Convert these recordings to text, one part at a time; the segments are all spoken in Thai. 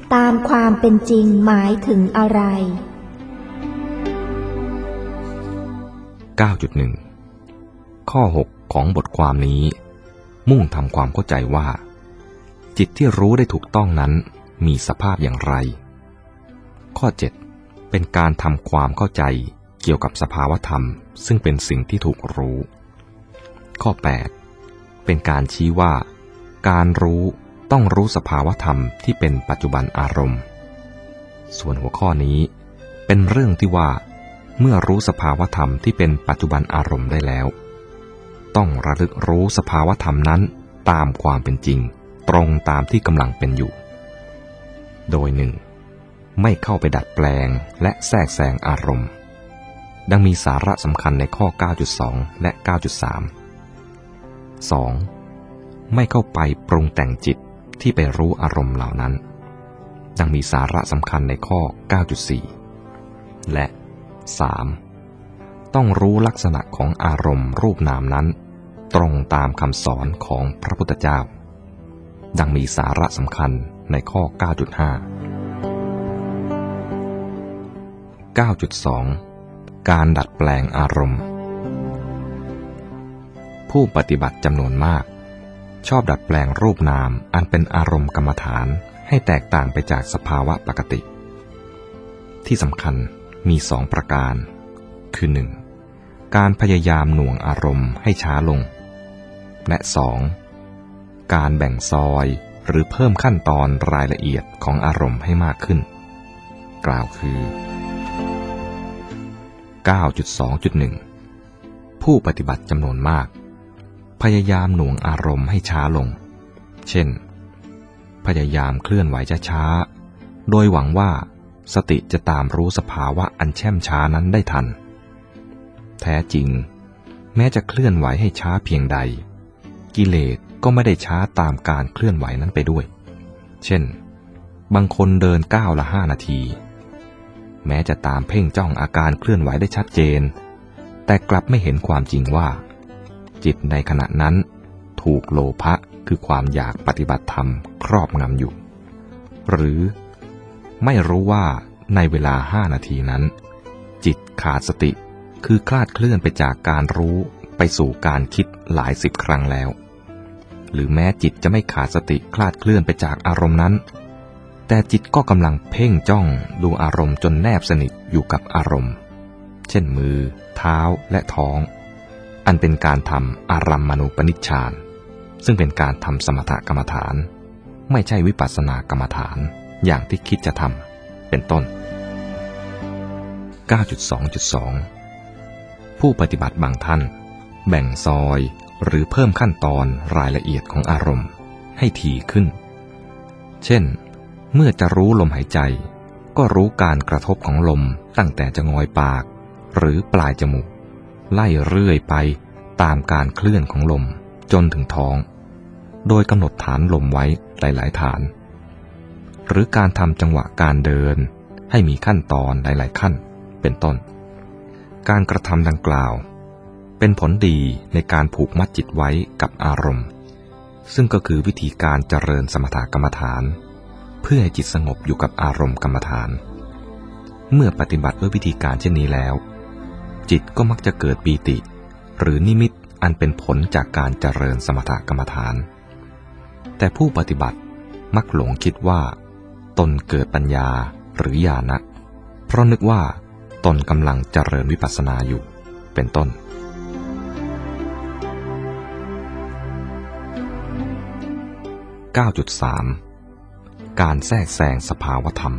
ตามความเป็นจริงหมายถึงอะไร 9.1 ข้อ 6 ของบทความนี้มุ่งทำความเข้าใจว่าจิตที่รู้ได้ถูกต้องนั้นมีสภาพอย่างไรข้อ 7 เป็นการทำความเข้าใจเกี่ยวกับสภาวธรรมซึ่งเป็นสิ่งที่ถูกรู้ข้อ 8 เป็นการชี้ว่าการรู้ต้องรู้สภาวธรรมที่เป็นปัจจุบันอารมณ์ส่วนหัวข้อนี้เป็นเรื่องที่ว่าเมื่อรู้สภาวธรรมที่เป็นปัจจุบันอารมณ์ได้แล้วต้องระลึกรู้สภาวธรรมนั้นตามความเป็นจริงตรงตามที่กำลังเป็นอยู่โดย 1. ไม่เข้าไปดัดแปลงและแทรกแซงอารมณ์ดังมีสาระสำคัญในข้อ 9.2 และ 9.3 2. ไม่เข้าไปปรุงแต่งจิตที่ไปรู้อารมณ์เหล่านั้นดังมีสาระสำคัญในข้อ 9.4 และ 3. ต้องรู้ลักษณะของอารมณ์รูปนามนั้นตรงตามคำสอนของพระพุทธเจ้าดังมีสาระสำคัญในข้อ 9.5 9.2 การดัดแปลงอารมณ์ผู้ปฏิบัติจำนวนมากชอบดัดแปลงรูปนามอันเป็นอารมณ์กรรมฐานให้แตกต่างไปจากสภาวะปกติที่สำคัญมี2ประการคือ 1. การพยายามหน่วงอารมณ์ให้ช้าลงและ 2. การแบ่งซอยหรือเพิ่มขั้นตอนรายละเอียดของอารมณ์ให้มากขึ้นกล่าวคือ 9.2.1 ผู้ปฏิบัติจำนวนมากพยายามหน่วงอารมณ์ให้ช้าลงเช่นพยายามเคลื่อนไหวช้าๆโดยหวังว่าสติจะตามรู้สภาวะอันแช่มช้านั้นได้ทันแท้จริงแม้จะเคลื่อนไหวให้ช้าเพียงใดกิเลสก็ไม่ได้ช้าตามการเคลื่อนไหวนั้นไปด้วยเช่นบางคนเดินก้าวละ5 นาทีแม้จะตามเพ่งจ้องอาการเคลื่อนไหวได้ชัดเจนแต่กลับไม่เห็นความจริงว่าจิตในขณะนั้นถูกโลภะคือความอยากปฏิบัติธรรมครอบงำอยู่หรือไม่รู้ว่าในเวลา5 นาทีนั้นจิตขาดสติคือคลาดเคลื่อนไปจากการรู้ไปสู่การคิดหลาย10 ครั้งแล้วหรือแม้จิตจะไม่ขาดสติคลาดเคลื่อนไปจากอารมณ์นั้นแต่จิตก็กำลังเพ่งจ้องดูอารมณ์จนแนบสนิทอยู่กับอารมณ์เช่นมือเท้าและท้องอันเป็นการทำอารัมมณูปนิชฌานซึ่งเป็นการทำสมถกรรมฐานไม่ใช่วิปัสสนากรรมฐานอย่างที่คิดจะทำเป็นต้น 9.2.2 ผู้ปฏิบัติบางท่านแบ่งซอยหรือเพิ่มขั้นตอนรายละเอียดของอารมณ์ให้ถี่ขึ้นเช่นเมื่อจะรู้ลมหายใจก็รู้การกระทบของลมตั้งแต่จะงอยปากหรือปลายจมูกไล่เรื่อยไปตามการเคลื่อนของลมจนถึงท้องโดยกำหนดฐานลมไว้หลายๆฐานหรือการทำจังหวะการเดินให้มีขั้นตอนหลายๆขั้นเป็นต้นการกระทำดังกล่าวเป็นผลดีในการผูกมัดจิตไว้กับอารมณ์ซึ่งก็คือวิธีการเจริญสมถกรรมฐานเพื่อให้จิตสงบอยู่กับอารมณ์กรรมฐานเมื่อปฏิบัติด้วยวิธีการเช่นนี้แล้วจิตก็มักจะเกิดปีติหรือนิมิตอันเป็นผลจากการเจริญสมถกรรมฐานแต่ผู้ปฏิบัติมักหลงคิดว่าตนเกิดปัญญาหรือญาณะเพราะนึกว่าตนกำลังเจริญวิปัสสนาอยู่เป็นต้น 9.3 การแทรกแซงสภาวธรรม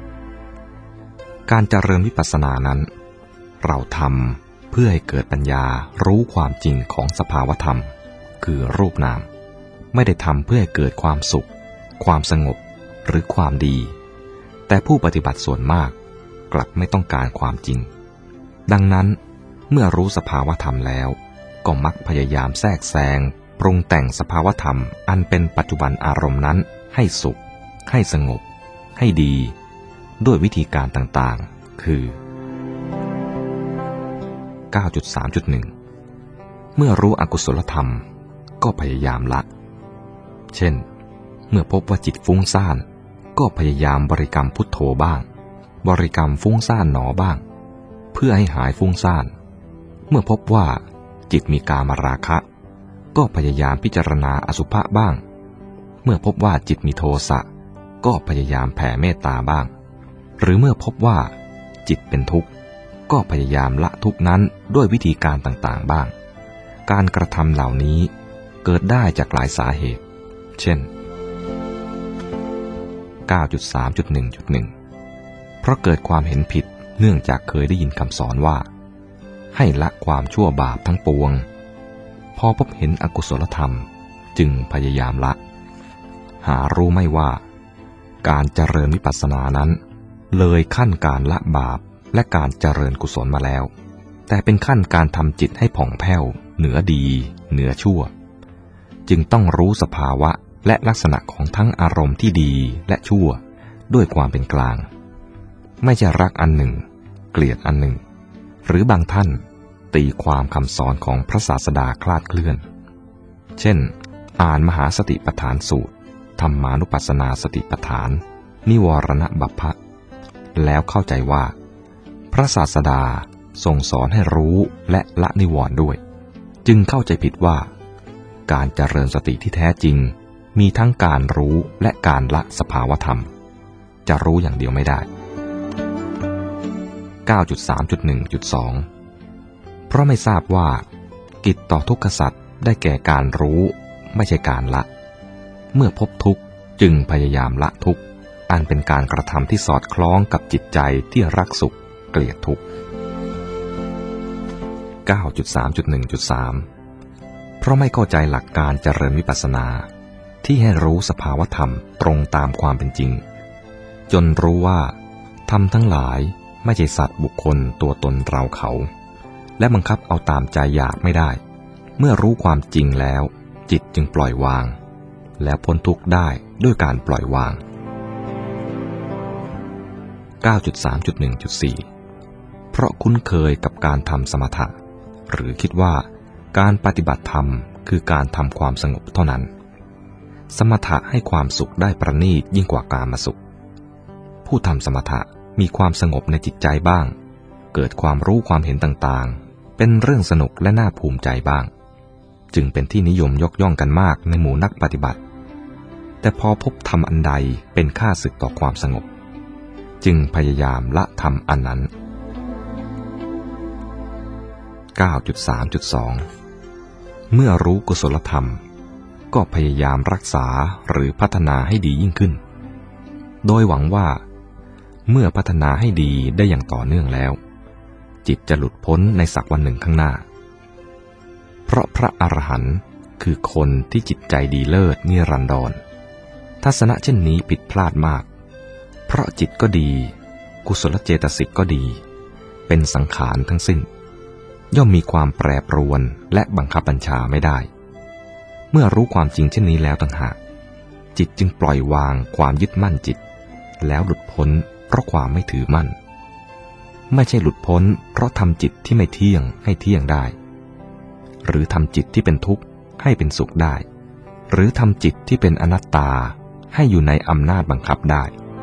การเจริญวิปัสสนานั้นเราทำเพื่อให้เกิดปัญญารู้ความจริงของสภาวธรรมคือรูปนามไม่ได้ทำเพื่อให้เกิดความสุขความสงบหรือความดีแต่ผู้ปฏิบัติส่วนมากกลับไม่ต้องการความจริงดังนั้นเมื่อรู้สภาวธรรมแล้วก็มักพยายามแทรกแซงปรุงแต่งสภาวธรรมอันเป็นปัจจุบันอารมณ์นั้นให้สุขให้สงบให้ดีด้วยวิธีการต่างๆคือ 9.3.1 เมื่อรู้อกุศลธรรมก็พยายามละเช่นเมื่อพบว่าจิตฟุ้งซ่านก็พยายามบริกรรมพุทโธบ้างบริกรรมฟุ้งซ่านหนอบ้างเพื่อให้หายฟุ้งซ่านเมื่อพบว่าจิตมีกามราคะก็พยายามพิจารณาอสุภะบ้างเมื่อพบว่าจิตมีโทสะก็พยายามแผ่เมตตาบ้างหรือเมื่อพบว่าจิตเป็นทุกข์ก็พยายามละทุกข์นั้นด้วยวิธีการต่างๆบ้างการกระทำเหล่านี้เกิดได้จากหลายสาเหตุเช่น 9.3.1.1 เพราะเกิดความเห็นผิดเนื่องจากเคยได้ยินคำสอนว่าให้ละความชั่วบาปทั้งปวงพอพบเห็นอกุศลธรรมจึงพยายามละหารู้ไม่ว่าการเจริญวิปัสสนานั้นเลยขั้นการละบาปและการเจริญกุศลมาแล้วแต่เป็นขั้นการทำจิตให้ผ่องแผ้วเหนือดีเหนือชั่วจึงต้องรู้สภาวะและลักษณะของทั้งอารมณ์ที่ดีและชั่วด้วยความเป็นกลางไม่ใช่รักอันหนึ่งเกลียดอันหนึ่งหรือบางท่านตีความคำสอนของพระศาสดาคลาดเคลื่อนเช่นอ่านมหาสติปัฏฐานสูตรธรรมานุปัสสนาสติปัฏฐานนิวรณบัพพะแล้วเข้าใจว่าพระศาสดาทรงสอนให้รู้และละนิวรณ์ด้วยจึงเข้าใจผิดว่าการเจริญสติที่แท้จริงมีทั้งการรู้และการละสภาวธรรมจะรู้อย่างเดียวไม่ได้ 9.3.1.2 เพราะไม่ทราบว่ากิจต่อทุกขสัตว์ได้แก่การรู้ไม่ใช่การละเมื่อพบทุกข์จึงพยายามละทุกข์อันเป็นการกระทำที่สอดคล้องกับจิตใจที่รักสุขเกลียดทุกข์ 9.3.1.3 เพราะไม่เข้าใจหลักการเจริญวิปัสสนาที่ให้รู้สภาวธรรมตรงตามความเป็นจริงจนรู้ว่าธรรมทั้งหลายไม่ใช่สัตว์บุคคลตัวตนเราเขาและบังคับเอาตามใจอยากไม่ได้เมื่อรู้ความจริงแล้วจิตจึงปล่อยวางแล้วพ้นทุกข์ได้ด้วยการปล่อยวาง 9.3.1.4 เพราะคุ้นเคยกับการทำสมถะหรือคิดว่าการปฏิบัติธรรมคือการทำความสงบเท่านั้นสมถะให้ความสุขได้ประณีตยิ่งกว่ากามสุขผู้ทำสมถะมีความสงบในจิตใจบ้างเกิดความรู้ความเห็นต่างๆเป็นเรื่องสนุกและน่าภูมิใจบ้างจึงเป็นที่นิยมยกย่องกันมากในหมู่นักปฏิบัติแต่พอพบธรรมอันใดเป็นข้าศึกต่อความสงบจึงพยายามละธรรมอันนั้น 9.3.2 เมื่อรู้กุศลธรรมก็พยายามรักษาหรือพัฒนาให้ดียิ่งขึ้นโดยหวังว่าเมื่อพัฒนาให้ดีได้อย่างต่อเนื่องแล้วจิตจะหลุดพ้นในสักวันหนึ่งข้างหน้าเพราะพระอรหันต์คือคนที่จิตใจดีเลิศนิรันดรทัศนะเช่นนี้ผิดพลาดมากเพราะจิตก็ดีกุศลเจตสิกก็ดีเป็นสังขารทั้งสิ้นย่อมมีความแปรปรวนและบังคับบัญชาไม่ได้เมื่อรู้ความจริงเช่นนี้แล้วต่างหากจิตจึงปล่อยวางความยึดมั่นจิตแล้วหลุดพ้นเพราะความไม่ถือมั่นไม่ใช่หลุดพ้นเพราะทำจิตที่ไม่เที่ยงให้เที่ยงได้หรือทำจิตที่เป็นทุกข์ให้เป็นสุขได้หรือทำจิตที่เป็นอนัตตาให้อยู่ในอำนาจบังคับได้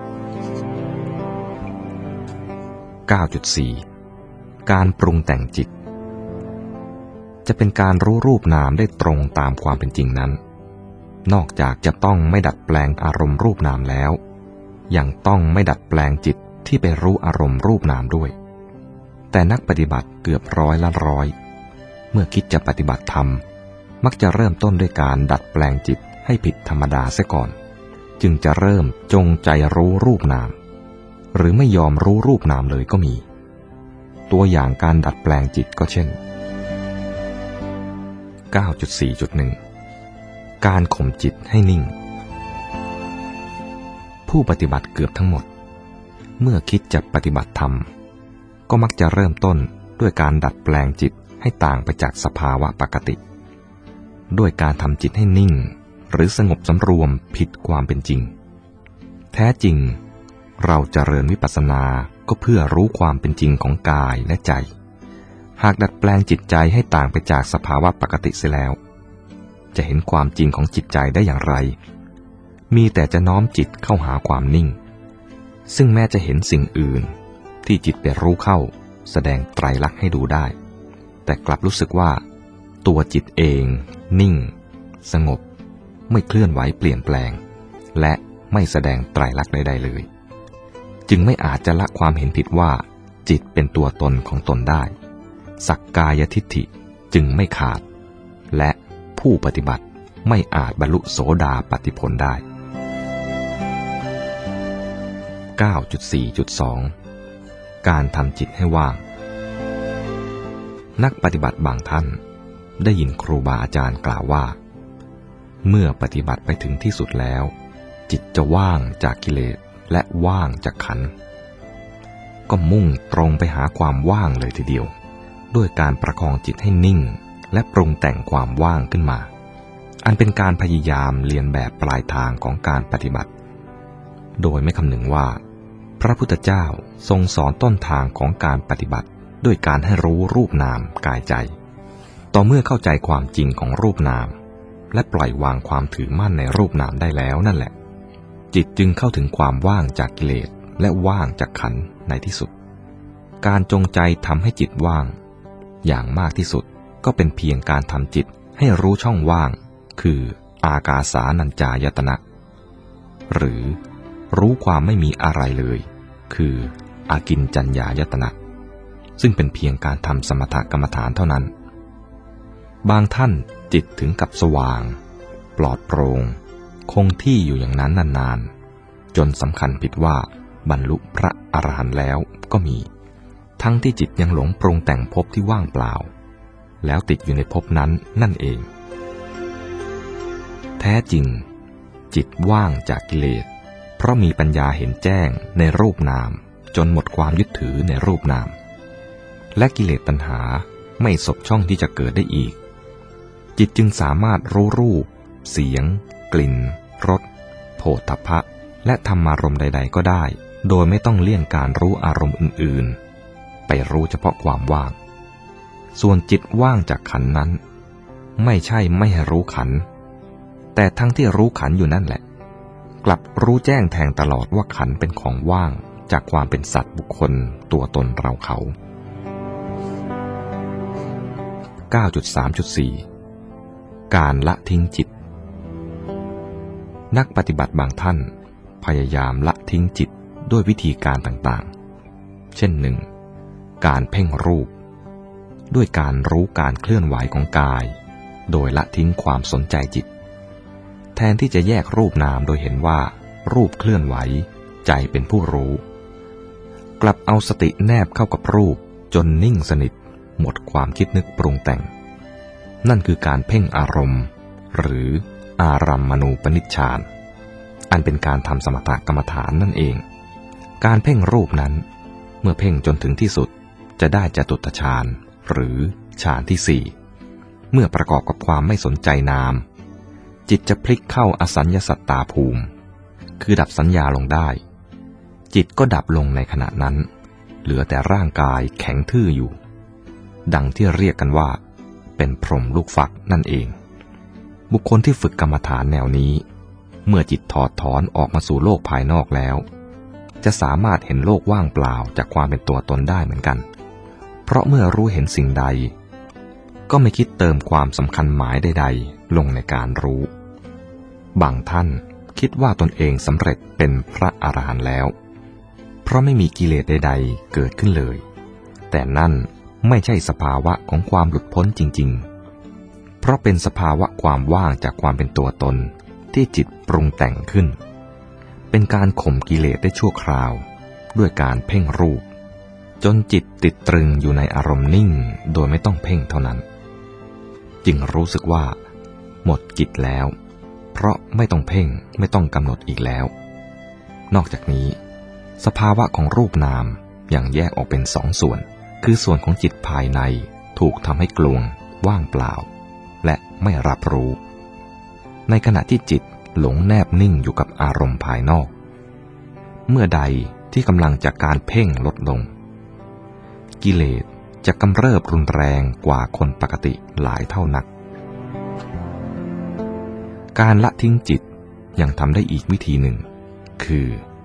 9.4 การปรุงแต่งจิตจะเป็นการรู้รูปนามได้ตรงตามความเป็นจริงนั้นนอกจากจะต้องไม่ดัดแปลงอารมณ์รูปนามแล้วยังต้องไม่ดัดแปลงจิตที่ไปรู้อารมณ์รูปนามด้วยแต่นักปฏิบัติเกือบ100%เมื่อคิดจะปฏิบัติธรรมมักจะเริ่มต้นด้วยการดัดแปลงจิตให้ผิดธรรมดาเสียก่อนจึงจะเริ่มจงใจรู้รูปนามหรือไม่ยอมรู้รูปนามเลยก็มีตัวอย่างการดัดแปลงจิตก็เช่น 9.4.1 การข่มจิตให้นิ่งผู้ปฏิบัติเกือบทั้งหมดเมื่อคิดจะปฏิบัติธรรมก็มักจะเริ่มต้นด้วยการดัดแปลงจิตให้ต่างไปจากสภาวะปกติด้วยการทำจิตให้นิ่งหรือสงบสำรวมผิดความเป็นจริงแท้จริงเราเจริญวิปัสสนาก็เพื่อรู้ความเป็นจริงของกายและใจหากดัดแปลงจิตใจให้ต่างไปจากสภาวะปกติเสียแล้วจะเห็นความจริงของจิตใจได้อย่างไรมีแต่จะน้อมจิตเข้าหาความนิ่งซึ่งแม้จะเห็นสิ่งอื่นที่จิตไปรู้เข้าแสดงไตรลักษณ์ให้ดูได้แต่กลับรู้สึกว่าตัวจิตเองนิ่งสงบไม่เคลื่อนไหวเปลี่ยนแปลงและไม่แสดงไตรลักษณ์ใดๆเลยจึงไม่อาจจะละความเห็นผิดว่าจิตเป็นตัวตนของตนได้สักกายทิฏฐิจึงไม่ขาดและผู้ปฏิบัติไม่อาจบรรลุโสดาปัตติผลได้ 9.4.2 การทำจิตให้ว่างนักปฏิบัติบางท่านได้ยินครูบาอาจารย์กล่าวว่าเมื่อปฏิบัติไปถึงที่สุดแล้วจิตจะว่างจากกิเลสและว่างจากขันธ์ก็มุ่งตรงไปหาความว่างเลยทีเดียวด้วยการประคองจิตให้นิ่งและปรุงแต่งความว่างขึ้นมาอันเป็นการพยายามเลียนแบบปลายทางของการปฏิบัติโดยไม่คำนึงว่าพระพุทธเจ้าทรงสอนต้นทางของการปฏิบัติด้วยการให้รู้รูปนามกายใจต่อเมื่อเข้าใจความจริงของรูปนามและปล่อยวางความถือมั่นในรูปนามได้แล้วนั่นแหละจิตจึงเข้าถึงความว่างจากกิเลสและว่างจากขันธ์ในที่สุดการจงใจทำให้จิตว่างอย่างมากที่สุดก็เป็นเพียงการทำจิตให้รู้ช่องว่างคืออากาสานัญจายตนะหรือรู้ความไม่มีอะไรเลยคืออากิญจัญญายตนะซึ่งเป็นเพียงการทำสมถกรรมฐานเท่านั้นบางท่านจิตถึงกับสว่างปลอดโปร่งคงที่อยู่อย่างนั้นนานๆจนสำคัญผิดว่าบรรลุพระอรหันต์แล้วก็มีทั้งที่จิตยังหลงปรุงแต่งภพที่ว่างเปล่าแล้วติดอยู่ในภพนั้นนั่นเองแท้จริงจิตว่างจากกิเลสเพราะมีปัญญาเห็นแจ้งในรูปนามจนหมดความยึดถือในรูปนามและกิเลสตัณหาไม่สบช่องที่จะเกิดได้อีกจิตจึงสามารถรู้รูปเสียงกลิ่นรสโผฏฐัพพะและธรรมารมณ์ใดๆก็ได้โดยไม่ต้องเลี่ยงการรู้อารมณ์อื่นๆไปรู้เฉพาะความว่างส่วนจิตว่างจากขันธ์นั้นไม่ใช่ไม่ให้รู้ขันธ์แต่ทั้งที่รู้ขันธ์อยู่นั่นแหละกลับรู้แจ้งแทงตลอดว่าขันธ์เป็นของว่างจากความเป็นสัตว์บุคคลตัวตนเราเขา 9.3.4 การละทิ้งจิตนักปฏิบัติบางท่านพยายามละทิ้งจิตด้วยวิธีการต่างๆเช่น 1. การเพ่งรูปด้วยการรู้การเคลื่อนไหวของกายโดยละทิ้งความสนใจจิตแทนที่จะแยกรูปนามโดยเห็นว่ารูปเคลื่อนไหวใจเป็นผู้รู้กลับเอาสติแนบเข้ากับรูปจนนิ่งสนิทหมดความคิดนึกปรุงแต่งนั่นคือการเพ่งอารมณ์หรืออารัมมณูปนิชฌานอันเป็นการทำสมถกรรมฐานนั่นเองการเพ่งรูปนั้นเมื่อเพ่งจนถึงที่สุดจะได้จตุตฌานหรือฌานที่ 4เมื่อประกอบกับความไม่สนใจนามจิตจะพลิกเข้าอสัญญสัตตาภูมิคือดับสัญญาลงได้จิตก็ดับลงในขณะนั้นเหลือแต่ร่างกายแข็งทื่ออยู่ดังที่เรียกกันว่าเป็นพรหมลูกฟักนั่นเองบุคคลที่ฝึกกรรมฐานแนวนี้เมื่อจิตถอดถอนออกมาสู่โลกภายนอกแล้วจะสามารถเห็นโลกว่างเปล่าจากความเป็นตัวตนได้เหมือนกันเพราะเมื่อรู้เห็นสิ่งใดก็ไม่คิดเติมความสำคัญหมายใดๆลงในการรู้บางท่านคิดว่าตนเองสำเร็จเป็นพระอรหันต์แล้วเพราะไม่มีกิเลสใดๆเกิดขึ้นเลยแต่นั่นไม่ใช่สภาวะของความหลุดพ้นจริงๆเพราะเป็นสภาวะความว่างจากความเป็นตัวตนที่จิตปรุงแต่งขึ้นเป็นการข่มกิเลสได้ชั่วคราวด้วยการเพ่งรูปจนจิตติดตรึงอยู่ในอารมณ์นิ่งโดยไม่ต้องเพ่งเท่านั้นจึงรู้สึกว่าหมดกิจแล้วเพราะไม่ต้องเพ่งไม่ต้องกำหนดอีกแล้วนอกจากนี้สภาวะของรูปนามยังแยกออกเป็นสองส่วนคือส่วนของจิตภายในถูกทำให้กลวงว่างเปล่าและไม่รับรู้ในขณะที่จิตหลงแนบนิ่งอยู่กับอารมณ์ภายนอกเมื่อใดที่กำลังจากการเพ่งลดลงกิเลสจะกำเริบรุนแรงกว่าคนปกติหลายเท่านักการละทิ้งจิตยังทำได้อีกวิธีหนึ่งคือ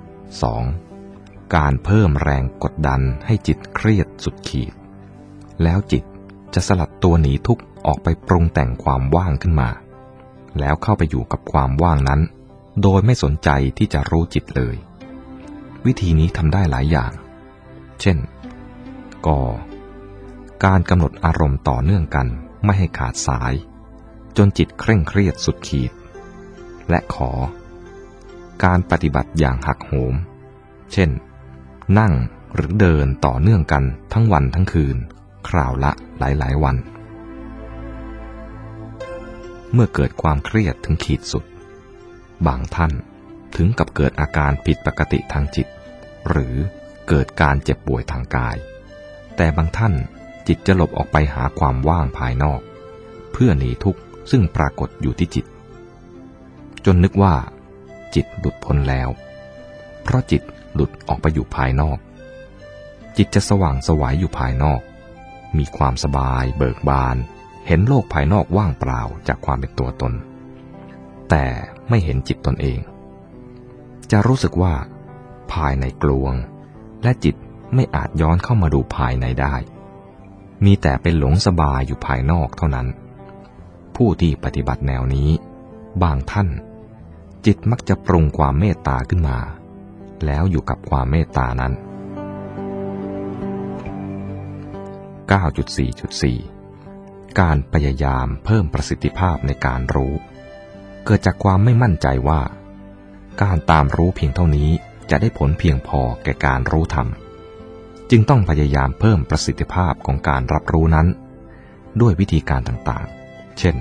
2. การเพิ่มแรงกดดันให้จิตเครียดสุดขีดแล้วจิตจะสลัดตัวหนีทุกข์ออกไปปรุงแต่งความว่างขึ้นมาแล้วเข้าไปอยู่กับความว่างนั้นโดยไม่สนใจที่จะรู้จิตเลยวิธีนี้ทำได้หลายอย่างเช่นก.การกำหนดอารมณ์ต่อเนื่องกันไม่ให้ขาดสายจนจิตเคร่งเครียดสุดขีดและขอการปฏิบัติอย่างหักโหมเช่นนั่งหรือเดินต่อเนื่องกันทั้งวันทั้งคืนคราวละหลายวันเมื่อเกิดความเครียดถึงขีดสุดบางท่านถึงกับเกิดอาการผิดปกติทางจิตหรือเกิดการเจ็บป่วยทางกายแต่บางท่านจิตจะหลบออกไปหาความว่างภายนอกเพื่อหนีทุกข์ซึ่งปรากฏอยู่ที่จิตจนนึกว่าจิตหลุดพ้นแล้วเพราะจิตหลุดออกไปอยู่ภายนอกจิตจะสว่างไสวอยู่ภายนอกมีความสบายเบิกบานเห็นโลกภายนอกว่างเปล่าจากความเป็นตัวตนแต่ไม่เห็นจิตตนเองจะรู้สึกว่าภายในกลวงและจิตไม่อาจย้อนเข้ามาดูภายในได้มีแต่เป็นหลงสบายอยู่ภายนอกเท่านั้นผู้ที่ปฏิบัติแนวนี้บางท่านจิตมักจะปรุงความเมตตาขึ้นมาแล้วอยู่กับความเมตตานั้น 9.4.4 การพยายามเพิ่มประสิทธิภาพในการรู้เกิดจากความไม่มั่นใจว่าการตามรู้เพียงเท่านี้จะได้ผลเพียงพอแก่การรู้ธรรมจึงต้องพยายามเพิ่มประสิทธิภาพของการรับรู้นั้นด้วยวิธีการต่างๆเช่น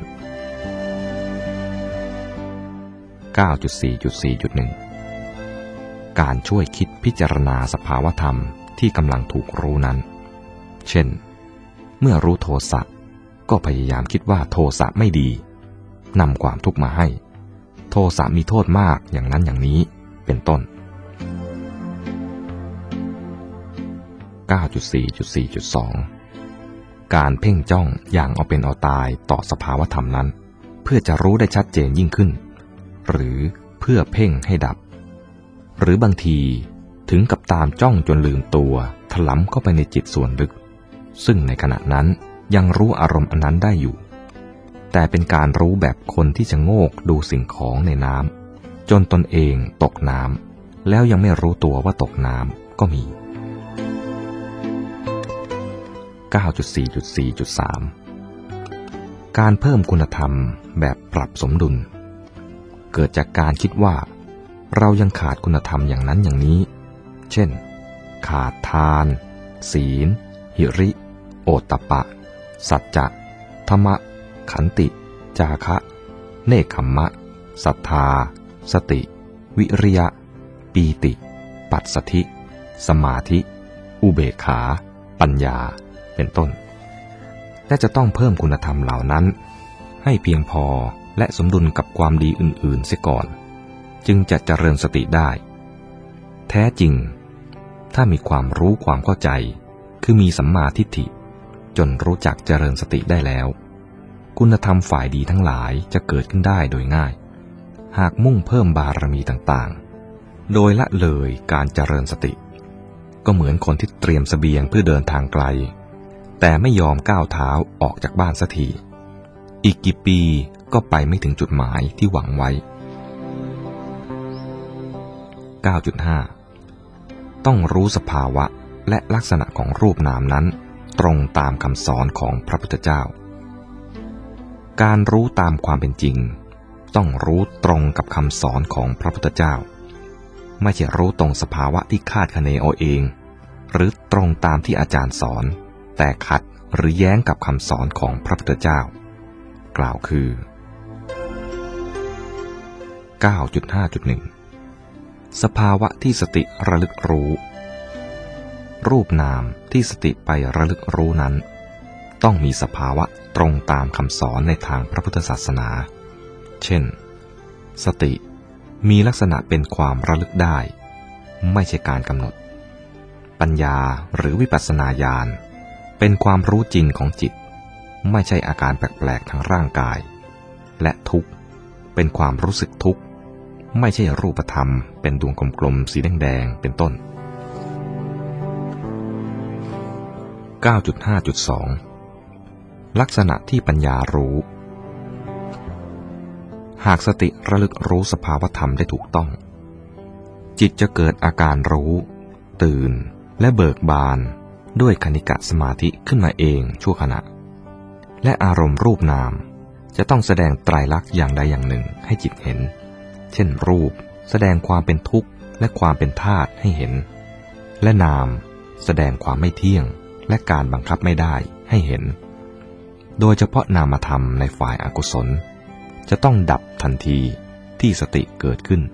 9.4.4.1 การช่วยคิดพิจารณาสภาวธรรมที่กำลังถูกรู้นั้นเช่นเมื่อรู้โทสะก็พยายามคิดว่าโทสะไม่ดีนำความทุกข์มาให้โทสะมีโทษมากอย่างนั้นอย่างนี้เป็นต้น 9.4.4.2 การเพ่งจ้องอย่างเอาเป็นเอาตายต่อสภาวธรรมนั้นเพื่อจะรู้ได้ชัดเจนยิ่งขึ้นหรือเพื่อเพ่งให้ดับหรือบางทีถึงกับตามจ้องจนลืมตัวถลำเข้าไปในจิตส่วนลึกซึ่งในขณะนั้นยังรู้อารมณ์อันนั้นได้อยู่แต่เป็นการรู้แบบคนที่จะโงกดูสิ่งของในน้ำจนตนเองตกน้ำแล้วยังไม่รู้ตัวว่าตกน้ำก็มี 9.4.4.3 การเพิ่มคุณธรรมแบบปรับสมดุลเกิดจากการคิดว่าเรายังขาดคุณธรรมอย่างนั้นอย่างนี้เช่นขาดทานศีลหิริโอตตัปปะสัจจะธรรมะขันติจาคะเนกขัมมะศรัทธาสติวิริยะปีติปัสสัทธิสมาธิอุเบกขาปัญญาเป็นต้นและจะต้องเพิ่มคุณธรรมเหล่านั้นให้เพียงพอและสมดุลกับความดีอื่นๆเสียก่อนจึงจะเจริญสติได้แท้จริงถ้ามีความรู้ความเข้าใจคือมีสัมมาทิฏฐิจนรู้จักเจริญสติได้แล้วคุณธรรมฝ่ายดีทั้งหลายจะเกิดขึ้นได้โดยง่ายหากมุ่งเพิ่มบารมีต่างๆโดยละเลยการเจริญสติก็เหมือนคนที่เตรียมเสบียงเพื่อเดินทางไกลแต่ไม่ยอมก้าวเท้าออกจากบ้านสักทีอีกกี่ปีก็ไปไม่ถึงจุดหมายที่หวังไว้ 9.5 ต้องรู้สภาวะและลักษณะของรูปนามนั้นตรงตามคำสอนของพระพุทธเจ้าการรู้ตามความเป็นจริงต้องรู้ตรงกับคำสอนของพระพุทธเจ้าไม่ใช่รู้ตรงสภาวะที่คาดคะเนเอาเองหรือตรงตามที่อาจารย์สอนแต่ขัดหรือแย้งกับคำสอนของพระพุทธเจ้ากล่าวคือ 9.5.1 สภาวะที่สติระลึกรู้รูปนามที่สติไประลึกรู้นั้นต้องมีสภาวะตรงตามคำสอนในทางพระพุทธศาสนาเช่นสติมีลักษณะเป็นความระลึกได้ไม่ใช่การกำหนดปัญญาหรือวิปัสสนาญาณเป็นความรู้จริงของจิตไม่ใช่อาการแปลกๆทางร่างกายและทุกข์เป็นความรู้สึกทุกข์ไม่ใช่รูปธรรมเป็นดวงกลมๆสีแดงๆเป็นต้น 9.5.2 ลักษณะที่ปัญญารู้หากสติระลึกรู้สภาวธรรมได้ถูกต้องจิตจะเกิดอาการรู้ตื่นและเบิกบานด้วยคณิกะสมาธิขึ้นมาเองชั่วขณะและอารมณ์รูปนามจะต้องแสดงไตรลักษณ์อย่างใดอย่างหนึ่งให้จิตเห็นเช่นรูปแสดงความเป็นทุกข์และความเป็นธาตุให้เห็นและนามแสดงความไม่เที่ยงและการบังคับไม่ได้ให้เห็นโดยเฉพาะนามธรรมในฝ่ายอกุศลจะต้องดับทันทีที่สติเกิดขึ้น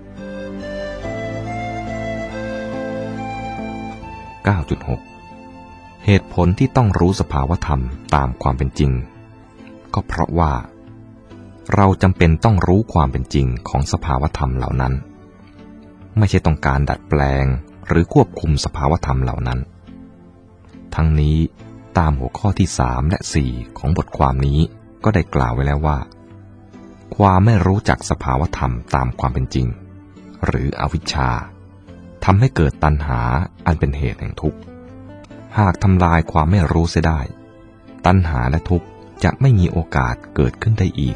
9.6 เหตุผลที่ต้องรู้สภาวธรรมตามความเป็นจริงก็เพราะว่าเราจำเป็นต้องรู้ความเป็นจริงของสภาวธรรมเหล่านั้นไม่ใช่ต้องการดัดแปลงหรือควบคุมสภาวธรรมเหล่านั้นทั้งนี้ตามหัวข้อที่3และ4ของบทความนี้ก็ได้กล่าวไว้แล้วว่าความไม่รู้จักสภาวธรรมตามความเป็นจริงหรืออวิชชาทำให้เกิดตัณหาอันเป็นเหตุแห่งทุกข์หากทำลายความไม่รู้เสียได้ตัณหาและทุกข์จะไม่มีโอกาสเกิดขึ้นได้อีก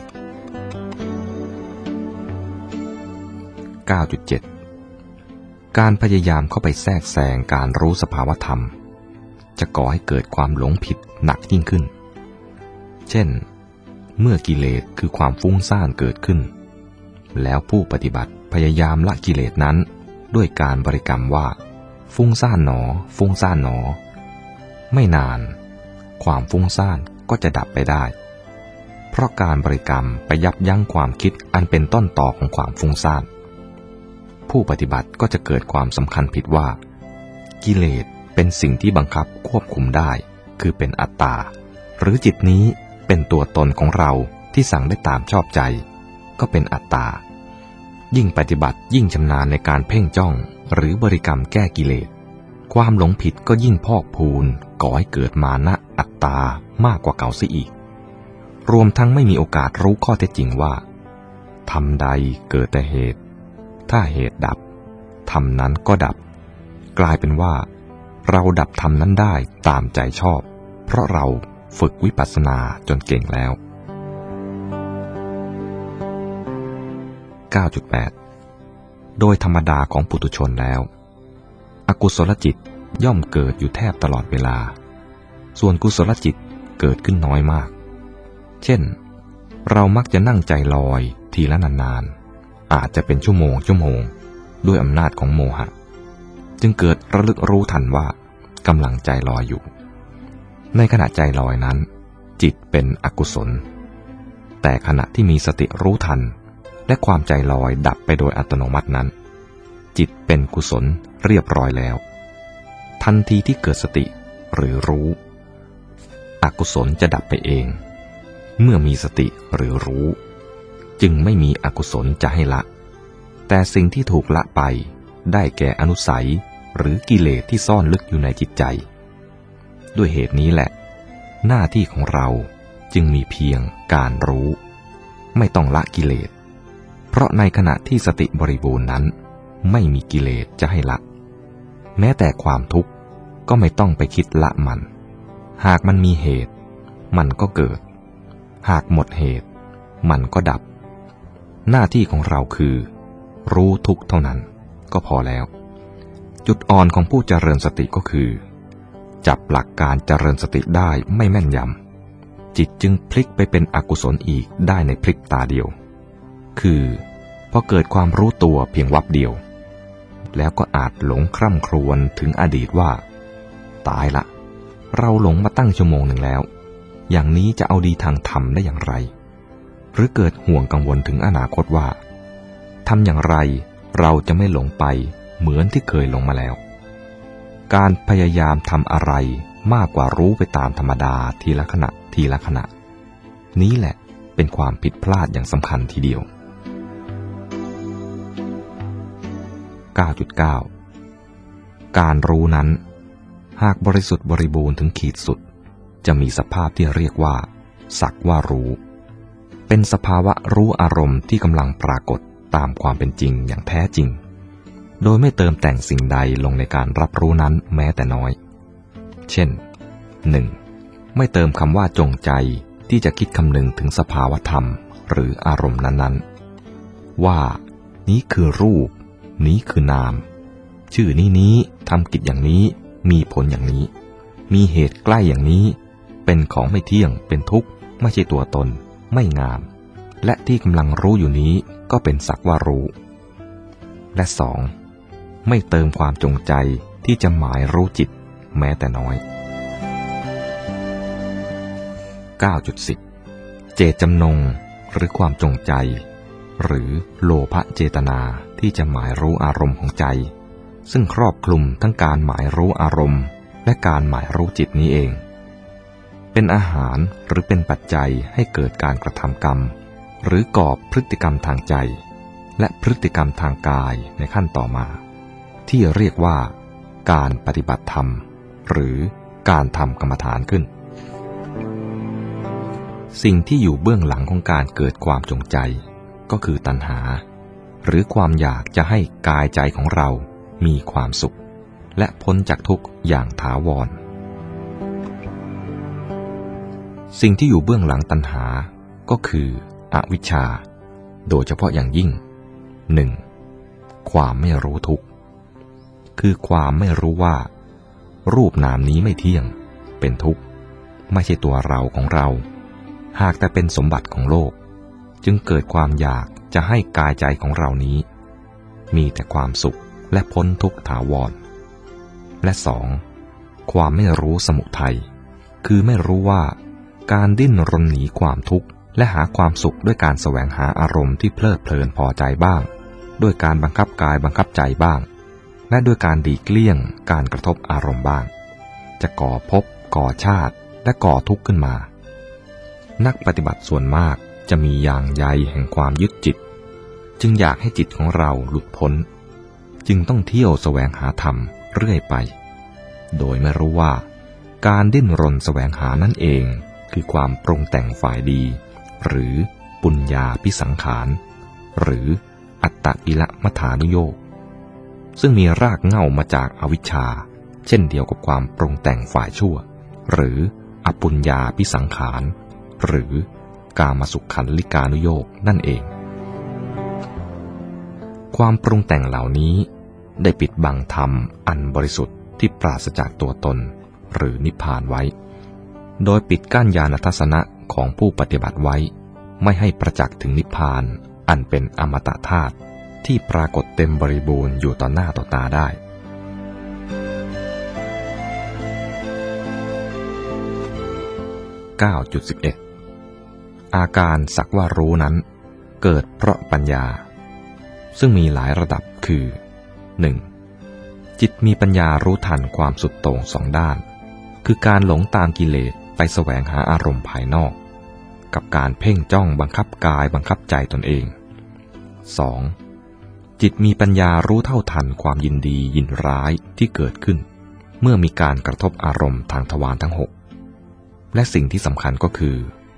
9.7 การพยายามเข้าไปแทรกแซงการรู้สภาวธรรมจะก่อให้เกิดความหลงผิดหนักยิ่งขึ้นเช่นเมื่อกิเลสคือความฟุ้งซ่านเกิดขึ้นแล้วผู้ปฏิบัติพยายามละกิเลสนั้นด้วยการบริกรรมว่าฟุ้งซ่านหนอฟุ้งซ่านหนอไม่นานความฟุ้งซ่านก็จะดับไปได้เพราะการบริกรรมไปยับยั้งความคิดอันเป็นต้นต่อของความฟุ้งซ่านผู้ปฏิบัติก็จะเกิดความสำคัญผิดว่ากิเลสเป็นสิ่งที่บังคับควบคุมได้คือเป็นอัตตาหรือจิตนี้เป็นตัวตนของเราที่สั่งได้ตามชอบใจก็เป็นอัตตายิ่งปฏิบัติยิ่งชำนาญในการเพ่งจ้องหรือบริกรรมแก้กิเลสความหลงผิดก็ยิ่งพอกพูนก่อให้เกิดมานะอัตตามากกว่าเก่าเสียอีกรวมทั้งไม่มีโอกาสรู้ข้อเท็จจริงว่าธรรมใดเกิดแต่เหตุถ้าเหตุดับธรรมนั้นก็ดับกลายเป็นว่าเราดับธรรมนั้นได้ตามใจชอบเพราะเราฝึกวิปัสสนาจนเก่งแล้ว 9.8 โดยธรรมดาของปุถุชนแล้วอกุศลจิตย่อมเกิดอยู่แทบตลอดเวลาส่วนกุศลจิตเกิดขึ้นน้อยมากเช่นเรามักจะนั่งใจลอยทีละนานๆอาจจะเป็นชั่วโมงด้วยอำนาจของโมหะจึงเกิดระลึกรู้ทันว่ากำลังใจลอยอยู่ในขณะใจลอยนั้นจิตเป็นอกุศลแต่ขณะที่มีสติรู้ทันและความใจลอยดับไปโดยอัตโนมัตินั้นจิตเป็นกุศลเรียบร้อยแล้วทันทีที่เกิดสติหรือรู้อกุศลจะดับไปเองเมื่อมีสติหรือรู้จึงไม่มีอกุศลจะให้ละแต่สิ่งที่ถูกละไปได้แก่อนุสัยหรือกิเลสที่ซ่อนลึกอยู่ในจิตใจด้วยเหตุนี้แหละหน้าที่ของเราจึงมีเพียงการรู้ไม่ต้องละกิเลสเพราะในขณะที่สติบริบูรณ์นั้นไม่มีกิเลสจะให้ละแม้แต่ความทุกข์ก็ไม่ต้องไปคิดละมันหากมันมีเหตุมันก็เกิดหากหมดเหตุมันก็ดับหน้าที่ของเราคือรู้ทุกข์เท่านั้นก็พอแล้วจุดอ่อนของผู้เจริญสติก็คือจับหลักการเจริญสติได้ไม่แม่นยำจิตจึงพลิกไปเป็นอกุศลอีกได้ในพริบตาเดียวคือพอเกิดความรู้ตัวเพียงวับเดียวแล้วก็อาจหลงคร่ำครวญถึงอดีตว่าตายละเราหลงมาตั้งชั่วโมงหนึ่งแล้วอย่างนี้จะเอาดีทางธรรมได้อย่างไรหรือเกิดห่วงกังวลถึงอนาคตว่าทำอย่างไรเราจะไม่หลงไปเหมือนที่เคยหลงมาแล้วการพยายามทำอะไรมากกว่ารู้ไปตามธรรมดาทีละขณะทีละขณะนี้แหละเป็นความผิดพลาดอย่างสำคัญทีเดียว 9.9 การรู้นั้นหากบริสุทธิ์บริบูรณ์ถึงขีดสุดจะมีสภาพที่เรียกว่าสักว่ารู้เป็นสภาวะรู้อารมณ์ที่กำลังปรากฏตามความเป็นจริงอย่างแท้จริงโดยไม่เติมแต่งสิ่งใดลงในการรับรู้นั้นแม้แต่น้อยเช่น 1. ไม่เติมคำว่าจงใจที่จะคิดคำนึงถึงสภาวธรรมหรืออารมณ์นั้นๆว่านี้คือรูปนี้คือนามชื่อนี้ทำกิจอย่างนี้มีผลอย่างนี้มีเหตุใกล้อย่างนี้เป็นของไม่เที่ยงเป็นทุกข์ไม่ใช่ตัวตนไม่งามและที่กำลังรู้อยู่นี้ก็เป็นสักว่ารู้และ 2. ไม่เติมความจงใจที่จะหมายรู้จิตแม้แต่น้อย 9.10 เจตจำนงหรือความจงใจหรือโลภเจตนาที่จะหมายรู้อารมณ์ของใจซึ่งครอบคลุมทั้งการหมายรู้อารมณ์และการหมายรู้จิตนี้เองเป็นอาหารหรือเป็นปัจจัยให้เกิดการกระทำกรรมหรือก่อพฤติกรรมทางใจและพฤติกรรมทางกายในขั้นต่อมาที่เรียกว่าการปฏิบัติธรรมหรือการทำกรรมฐานขึ้นสิ่งที่อยู่เบื้องหลังของการเกิดความจงใจก็คือตัณหาหรือความอยากจะให้กายใจของเรามีความสุขและพ้นจากทุกข์อย่างถาวรสิ่งที่อยู่เบื้องหลังตัณหาก็คืออวิชชาโดยเฉพาะอย่างยิ่ง 1. ความไม่รู้ทุกข์คือความไม่รู้ว่ารูปนามนี้ไม่เที่ยงเป็นทุกข์ไม่ใช่ตัวเราของเราหากแต่เป็นสมบัติของโลกจึงเกิดความอยากจะให้กายใจของเรานี้มีแต่ความสุขและพ้นทุกข์ถาวรและ 2. ความไม่รู้สมุทัยคือไม่รู้ว่าการดิ้นรนหนีความทุกข์และหาความสุขด้วยการแสวงหาอารมณ์ที่เพลิดเพลินพอใจบ้างด้วยการบังคับกายบังคับใจบ้างและด้วยการหลีกเลี่ยงการกระทบอารมณ์บ้างจะก่อภพก่อชาติและก่อทุกข์ขึ้นมานักปฏิบัติส่วนมากจะมียางใยแห่งความยึดจิตจึงอยากให้จิตของเราหลุดพ้นจึงต้องเที่ยวแสวงหาธรรมเรื่อยไปโดยไม่รู้ว่าการดิ้นรนแสวงหานั่นเองคือความปรุงแต่งฝ่ายดีหรือปุญญาภิสังขารหรืออัตตกิลมัฏฐานุโยคซึ่งมีรากเหง้ามาจากอวิชชาเช่นเดียวกับความปรุงแต่งฝ่ายชั่วหรืออปุญญาภิสังขารหรือกามสุขันลิกานุโยคนั่นเองความปรุงแต่งเหล่านี้ได้ปิดบังธรรมอันบริสุทธิ์ที่ปราศจากตัวตนหรือนิพพานไว้โดยปิดกั้นญาณทัศนะของผู้ปฏิบัติไว้ไม่ให้ประจักษ์ถึงนิพพานอันเป็นอมตะธาตุที่ปรากฏเต็มบริบูรณ์อยู่ต่อหน้าต่อตาได้ 9.11 อาการสักว่ารู้นั้นเกิดเพราะปัญญาซึ่งมีหลายระดับคือ 1. จิตมีปัญญารู้ทันความสุดโต่งสองด้านคือการหลงตามกิเลสไปแสวงหาอารมณ์ภายนอกกับการเพ่งจ้องบังคับกายบังคับใจตนเอง 2. จิตมีปัญญารู้เท่าทันความยินดียินร้ายที่เกิดขึ้นเมื่อมีการกระทบอารมณ์ทางทวารทั้ง 6และสิ่งที่สำคัญก็คือ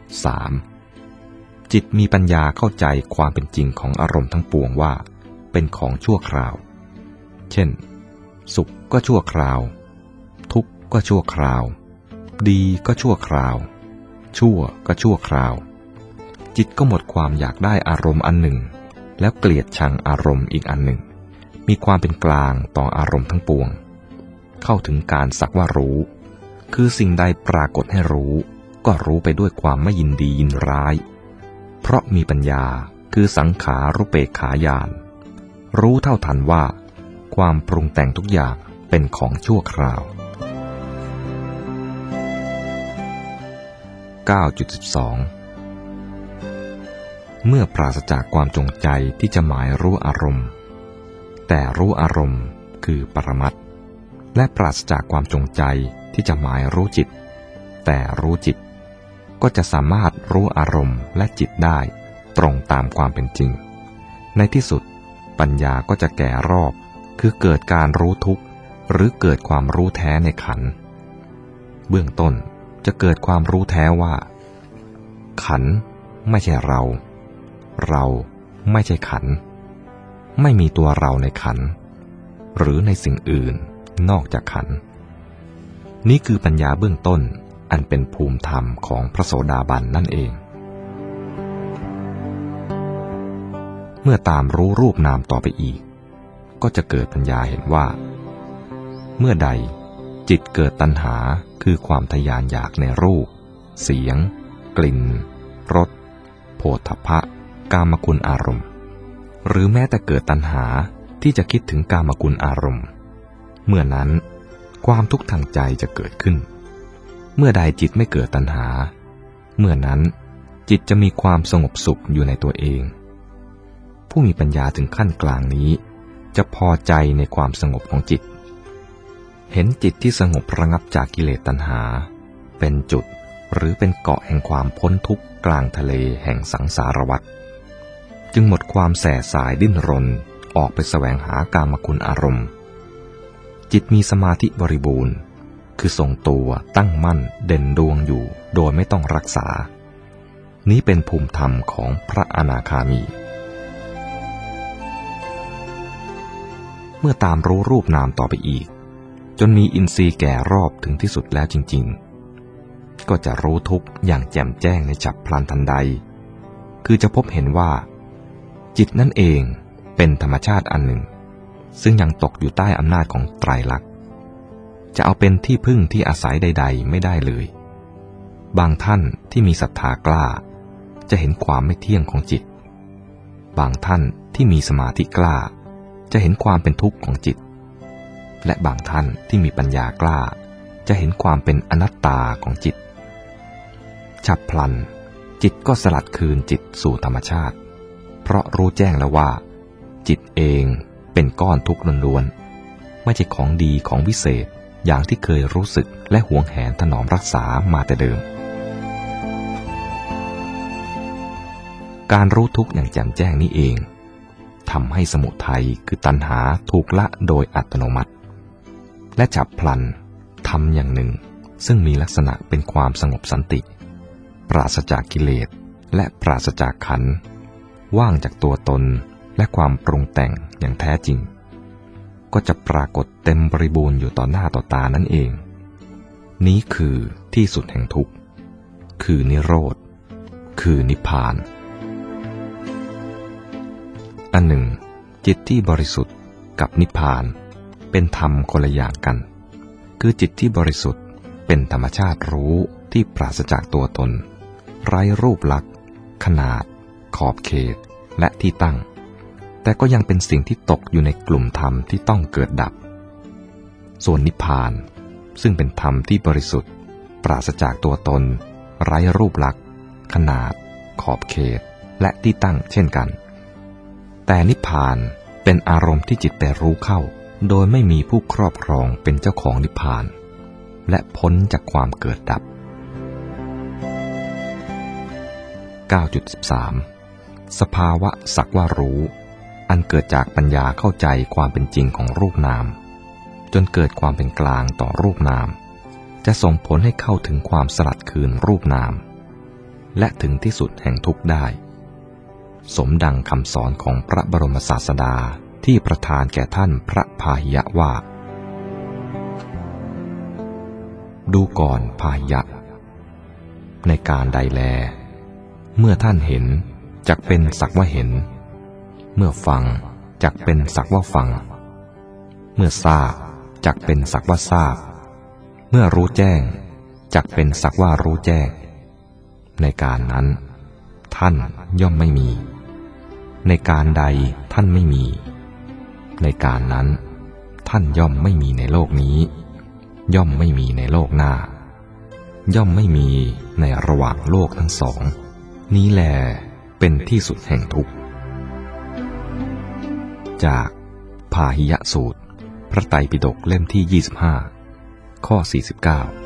3. จิตมีปัญญาเข้าใจความเป็นจริงของอารมณ์ทั้งปวงว่าเป็นของชั่วคราวเช่นสุขก็ชั่วคราวทุกข์ก็ชั่วคราวดีก็ชั่วคราวชั่วก็ชั่วคราวจิตก็หมดความอยากได้อารมณ์อันหนึ่งแล้วเกลียดชังอารมณ์อีกอันหนึ่งมีความเป็นกลางต่ออารมณ์ทั้งปวงเข้าถึงการสักว่ารู้คือสิ่งใดปรากฏให้รู้ก็รู้ไปด้วยความไม่ยินดียินร้ายเพราะมีปัญญาคือสังขารุเปกขาญาณรู้เท่าทันว่าความปรุงแต่งทุกอย่างเป็นของชั่วคราว 9.12 เมื่อปราศจากความจงใจที่จะหมายรู้อารมณ์แต่รู้อารมณ์คือปรมัตถ์และปราศจากความจงใจที่จะหมายรู้จิตแต่รู้จิตก็จะสามารถรู้อารมณ์และจิตได้ตรงตามความเป็นจริงในที่สุดปัญญาก็จะแก่รอบคือเกิดการรู้ทุกข์หรือเกิดความรู้แท้ในขันธ์เบื้องต้นจะเกิดความรู้แท้ว่าขันธ์ไม่ใช่เราเราไม่ใช่ขันธ์ไม่มีตัวเราในขันธ์หรือในสิ่งอื่นนอกจากขันธ์นี้คือปัญญาเบื้องต้นอันเป็นภูมิธรรมของพระโสดาบันนั่นเองเมื่อตามรู้รูปนามต่อไปอีกก็จะเกิดปัญญาเห็นว่าเมื่อใดจิตเกิดตัณหาคือความทยานอยากในรูปเสียงกลิ่นรสโผฏฐัพพะกามคุณอารมณ์หรือแม้แต่เกิดตัณหาที่จะคิดถึงกามคุณอารมณ์เมื่อนั้นความทุกข์ทางใจจะเกิดขึ้นเมื่อใดจิตไม่เกิดตัณหาเมื่อนั้นจิตจะมีความสงบสุขอยู่ในตัวเองผู้มีปัญญาถึงขั้นกลางนี้จะพอใจในความสงบของจิตเห็นจิตที่สงบระงับจากกิเลสตัณหาเป็นจุดหรือเป็นเกาะแห่งความพ้นทุกข์กลางทะเลแห่งสังสารวัฏจึงหมดความแส่สายดิ้นรนออกไปแสวงหากามคุณอารมณ์จิตมีสมาธิบริบูรณ์คือทรงตัวตั้งมั่นเด่นดวงอยู่โดยไม่ต้องรักษานี้เป็นภูมิธรรมของพระอนาคามีเมื่อตามรู้รูปนามต่อไปอีกจนมีอินทรีย์แก่รอบถึงที่สุดแล้วจริงๆก็จะรู้ทุกข์อย่างแจ่มแจ้งในฉับพลันทันใดคือจะพบเห็นว่าจิตนั่นเองเป็นธรรมชาติอันหนึ่งซึ่งยังตกอยู่ใต้อำนาจของไตรลักษณ์จะเอาเป็นที่พึ่งที่อาศัยใดๆไม่ได้เลยบางท่านที่มีศรัทธากล้าจะเห็นความไม่เที่ยงของจิตบางท่านที่มีสมาธิกล้าจะเห็นความเป็นทุกข์ของจิตและบางท่านที่มีปัญญากล้าจะเห็นความเป็นอนัตตาของจิตฉับพลันจิตก็สลัดคืนจิตสู่ธรรมชาติเพราะรู้แจ้งแล้วว่าจิตเองเป็นก้อนทุกข์ล้วนๆไม่ใช่ของดีของวิเศษอย่างที่เคยรู้สึกและหวงแหนถนอมรักษามาแต่เดิมการรู้ทุกข์อย่างแจ่มแจ้งนี้เองทำให้สมุทัยคือตัณหาถูกละโดยอัตโนมัติและฉับพลันทำอย่างหนึ่งซึ่งมีลักษณะเป็นความสงบสันติปราศจากกิเลสและปราศจากขันธ์ว่างจากตัวตนและความปรุงแต่งอย่างแท้จริงก็จะปรากฏเต็มบริบูรณ์อยู่ต่อหน้าต่อตานั่นเองนี้คือที่สุดแห่งทุกข์คือนิโรธคือนิพพานอันหนึ่งจิตที่บริสุทธิ์กับนิพพานเป็นธรรมคนละอย่างกันคือจิตที่บริสุทธิ์เป็นธรรมชาติรู้ที่ปราศจากตัวตนไร้รูปลักษณ์ขนาดขอบเขตและที่ตั้งแต่ก็ยังเป็นสิ่งที่ตกอยู่ในกลุ่มธรรมที่ต้องเกิดดับส่วนนิพพานซึ่งเป็นธรรมที่บริสุทธิ์ปราศจากตัวตนไร้รูปลักษณ์ขนาดขอบเขตและที่ตั้งเช่นกันแต่นิพพานเป็นอารมณ์ที่จิตแต่รู้เข้าโดยไม่มีผู้ครอบครองเป็นเจ้าของนิพพานและพ้นจากความเกิดดับ 9.13 สภาวะสักว่ารู้อันเกิดจากปัญญาเข้าใจความเป็นจริงของรูปนามจนเกิดความเป็นกลางต่อรูปนามจะส่งผลให้เข้าถึงความสลัดคืนรูปนามและถึงที่สุดแห่งทุกข์ได้สมดังคำสอนของพระบรมศาสดาที่ประทานแก่ท่านพระพาหิยะว่าดูก่อนพาหิยะในการใดแลเมื่อท่านเห็นจักเป็นสักว่าเห็นเมื่อฟังจักเป็นสักว่าฟังเมื่อทราบจักเป็นสักว่าทราบเมื่อรู้แจ้งจักเป็นสักว่ารู้แจ้งในการนั้นท่านย่อมไม่มีในการใดท่านไม่มีในการนั้นท่านย่อมไม่มีในโลกนี้ย่อมไม่มีในโลกหน้าย่อมไม่มีในระหว่างโลกทั้งสองนี้แลเป็นที่สุดแห่งทุกข์จากพาหิยะสูตรพระไตรปิฎกเล่มที่25ข้อ49